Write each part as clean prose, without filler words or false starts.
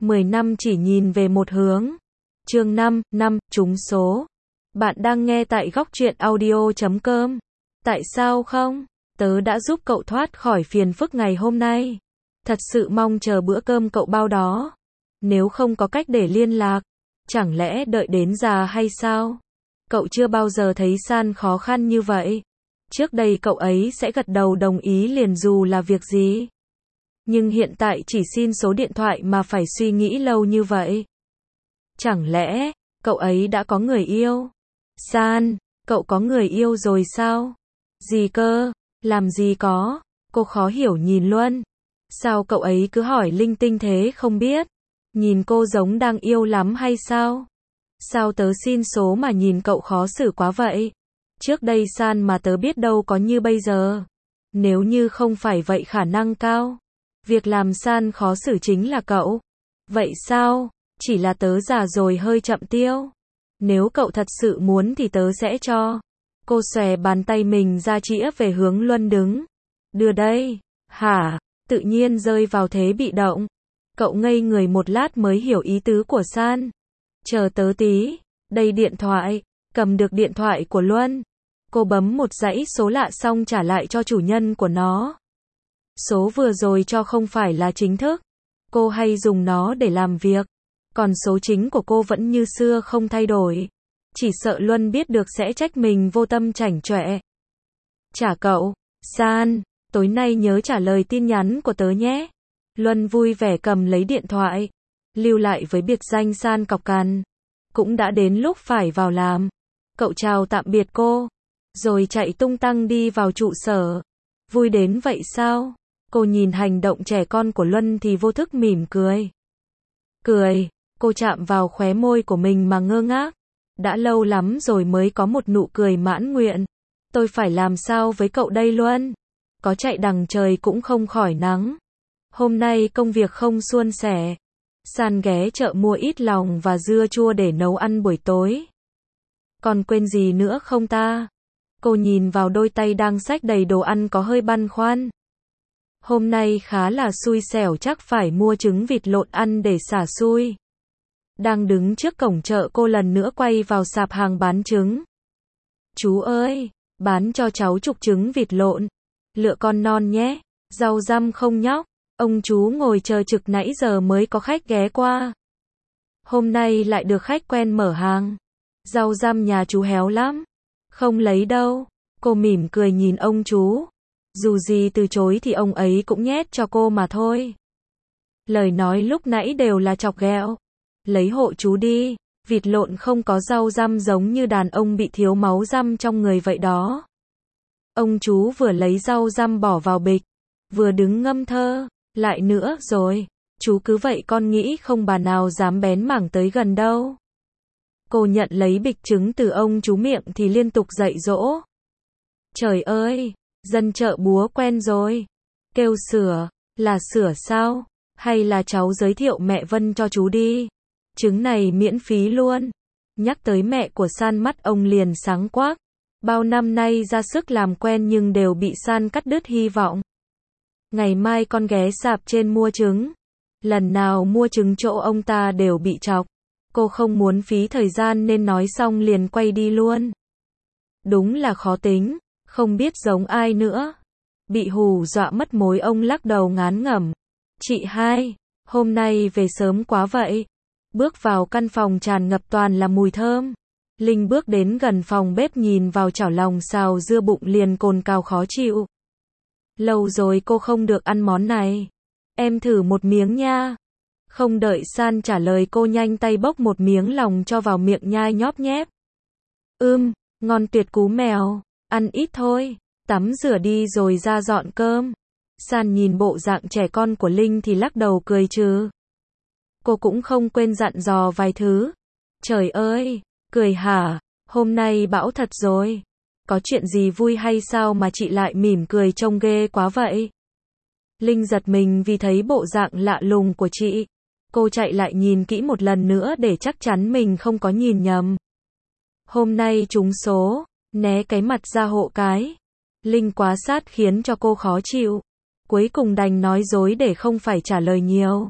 10 năm chỉ nhìn về một hướng. Chương 5, trúng số. Bạn đang nghe tại góc truyện audio.com. Tại sao không? Tớ đã giúp cậu thoát khỏi phiền phức ngày hôm nay. Thật sự mong chờ bữa cơm cậu bao đó. Nếu không có cách để liên lạc, chẳng lẽ đợi đến già hay sao? Cậu chưa bao giờ thấy San khó khăn như vậy. Trước đây cậu ấy sẽ gật đầu đồng ý liền dù là việc gì. Nhưng hiện tại chỉ xin số điện thoại mà phải suy nghĩ lâu như vậy. Chẳng lẽ, cậu ấy đã có người yêu? San, cậu có người yêu rồi sao? Gì cơ? Làm gì có? Cô khó hiểu nhìn Luân. Sao cậu ấy cứ hỏi linh tinh thế không biết? Nhìn cô giống đang yêu lắm hay sao? Sao tớ xin số mà nhìn cậu khó xử quá vậy? Trước đây San mà tớ biết đâu có như bây giờ. Nếu như không phải vậy khả năng cao. Việc làm San khó xử chính là cậu. Vậy sao? Chỉ là tớ già rồi hơi chậm tiêu. Nếu cậu thật sự muốn thì tớ sẽ cho. Cô xòe bàn tay mình ra chĩa về hướng Luân đứng. Đưa đây. Hả? Tự nhiên rơi vào thế bị động. Cậu ngây người một lát mới hiểu ý tứ của San. Chờ tớ tí. Đây điện thoại. Cầm được điện thoại của Luân. Cô bấm một dãy số lạ xong trả lại cho chủ nhân của nó. Số vừa rồi cho không phải là chính thức. Cô hay dùng nó để làm việc. Còn số chính của cô vẫn như xưa không thay đổi. Chỉ sợ Luân biết được sẽ trách mình vô tâm chảnh chọe. Trả cậu. San, tối nay nhớ trả lời tin nhắn của tớ nhé. Luân vui vẻ cầm lấy điện thoại. Lưu lại với biệt danh San cọc cằn. Cũng đã đến lúc phải vào làm. Cậu chào tạm biệt cô. Rồi chạy tung tăng đi vào trụ sở. Vui đến vậy sao? Cô nhìn hành động trẻ con của Luân thì vô thức mỉm cười. Cô chạm vào khóe môi của mình mà ngơ ngác. Đã lâu lắm rồi mới có một nụ cười mãn nguyện. Tôi phải làm sao với cậu đây Luân? Có chạy đằng trời cũng không khỏi nắng. Hôm nay công việc không suôn sẻ. San ghé chợ mua ít lòng và dưa chua để nấu ăn buổi tối. Còn quên gì nữa không ta? Cô nhìn vào đôi tay đang xách đầy đồ ăn có hơi băn khoăn. Hôm nay khá là xui xẻo chắc phải mua trứng vịt lộn ăn để xả xui. Đang đứng trước cổng chợ cô lần nữa quay vào sạp hàng bán trứng. Chú ơi, bán cho cháu chục trứng vịt lộn. Lựa con non nhé, rau răm không nhóc. Ông chú ngồi chờ trực nãy giờ mới có khách ghé qua. Hôm nay lại được khách quen mở hàng. Rau răm nhà chú héo lắm. Không lấy đâu. Cô mỉm cười nhìn ông chú. Dù gì từ chối thì ông ấy cũng nhét cho cô mà thôi. Lời nói lúc nãy đều là chọc ghẹo. Lấy hộ chú đi, vịt lộn không có rau răm giống như đàn ông bị thiếu máu răm trong người vậy đó. Ông chú vừa lấy rau răm bỏ vào bịch, vừa đứng ngâm thơ. Lại nữa rồi, chú cứ vậy con nghĩ không bà nào dám bén mảng tới gần đâu. Cô nhận lấy bịch trứng từ ông chú miệng thì liên tục dạy dỗ. Trời ơi, dân chợ búa quen rồi. Kêu sửa, là sửa sao? Hay là cháu giới thiệu mẹ Vân cho chú đi. Trứng này miễn phí luôn. Nhắc tới mẹ của San mắt ông liền sáng quắc. Bao năm nay ra sức làm quen nhưng đều bị San cắt đứt hy vọng. Ngày mai con ghé sạp trên mua trứng. Lần nào mua trứng chỗ ông ta đều bị chọc. Cô không muốn phí thời gian nên nói xong liền quay đi luôn. Đúng là khó tính, không biết giống ai nữa. Bị hù dọa mất mối ông lắc đầu ngán ngẩm. Chị hai, hôm nay về sớm quá vậy. Bước vào căn phòng tràn ngập toàn là mùi thơm. Linh bước đến gần phòng bếp nhìn vào chảo lòng xào dưa bụng liền cồn cào khó chịu. Lâu rồi cô không được ăn món này. Em thử một miếng nha. Không đợi San trả lời cô nhanh tay bốc một miếng lòng cho vào miệng nhai nhóp nhép. Ngon tuyệt cú mèo. Ăn ít thôi. Tắm rửa đi rồi ra dọn cơm. San nhìn bộ dạng trẻ con của Linh thì lắc đầu cười trừ. Cô cũng không quên dặn dò vài thứ. Trời ơi, cười hả? Hôm nay bão thật rồi. Có chuyện gì vui hay sao mà chị lại mỉm cười trông ghê quá vậy? Linh giật mình vì thấy bộ dạng lạ lùng của chị. Cô chạy lại nhìn kỹ một lần nữa để chắc chắn mình không có nhìn nhầm. Hôm nay trúng số, né cái mặt ra hộ cái. Linh quá sát khiến cho cô khó chịu. Cuối cùng đành nói dối để không phải trả lời nhiều.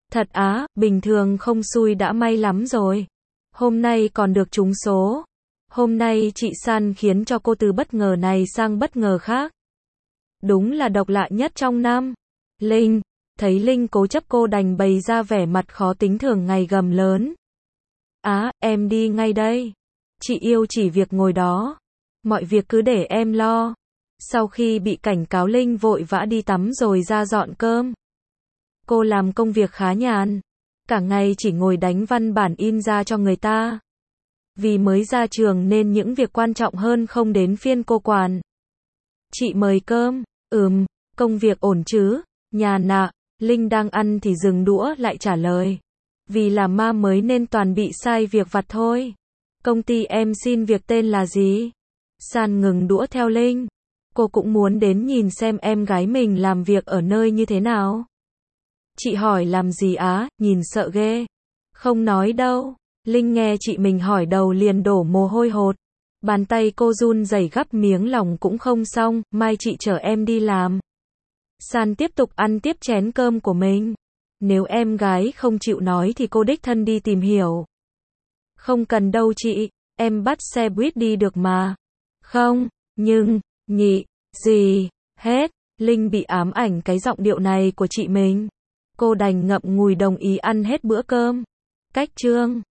Thật á, bình thường không xui đã may lắm rồi. Hôm nay còn được trúng số. Hôm nay chị San khiến cho cô từ bất ngờ này sang bất ngờ khác. Đúng là độc lạ nhất trong năm. Linh, thấy Linh cố chấp cô đành bày ra vẻ mặt khó tính thường ngày gầm lớn. Á, em đi ngay đây. Chị yêu chỉ việc ngồi đó. Mọi việc cứ để em lo. Sau khi bị cảnh cáo Linh vội vã đi tắm rồi ra dọn cơm. Cô làm công việc khá nhàn. Cả ngày chỉ ngồi đánh văn bản in ra cho người ta. Vì mới ra trường nên những việc quan trọng hơn không đến phiên cô quản. Chị mời cơm. Công việc ổn chứ? Nhàn ạ. Linh đang ăn thì dừng đũa lại trả lời. Vì là ma mới nên toàn bị sai việc vặt thôi. Công ty em xin việc tên là gì? San ngừng đũa theo Linh. Cô cũng muốn đến nhìn xem em gái mình làm việc ở nơi như thế nào. Chị hỏi làm gì á, nhìn sợ ghê. Không nói đâu. Linh nghe chị mình hỏi đầu liền đổ mồ hôi hột. Bàn tay cô run rẩy gắp miếng lòng cũng không xong, mai chị chở em đi làm. San tiếp tục ăn tiếp chén cơm của mình. Nếu em gái không chịu nói thì cô đích thân đi tìm hiểu. Không cần đâu chị, em bắt xe buýt đi được mà. Không, nhưng, nhị, gì, hết. Linh bị ám ảnh cái giọng điệu này của chị mình. Cô đành ngậm ngùi đồng ý ăn hết bữa cơm. Cách chương